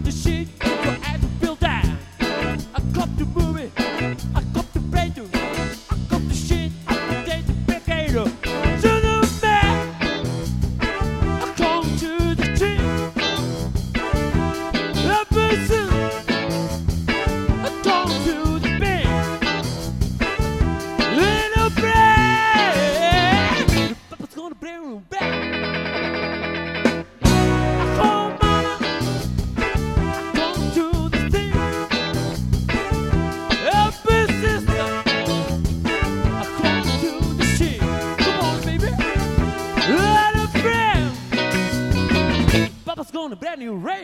the shit, your ass will die. I got the movie, I got the radio, I got the shit, I got the potato. To the man, I come to the tree. The person, I come to the bed. Little bread, Papa's gonna bring you back. Papa's gonna brand new rain.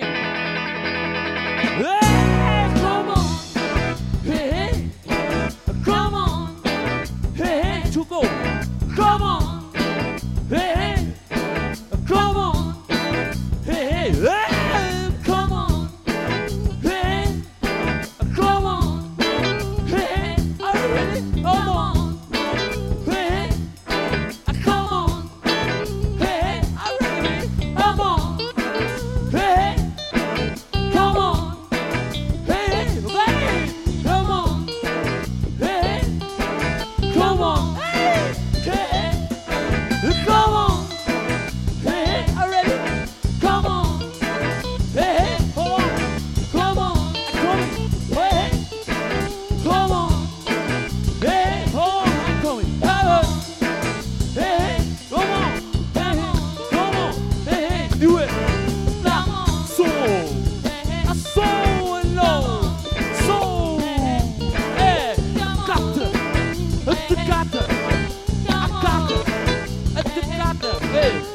Hey, come on, hey, hey, come on, hey, hey, to go, come on, hey, hey, come on, hey, hey, hey, come on, hey, come on, hey, are you ready? Come on, hey, come on, hey, are you ready? Come on. Hey!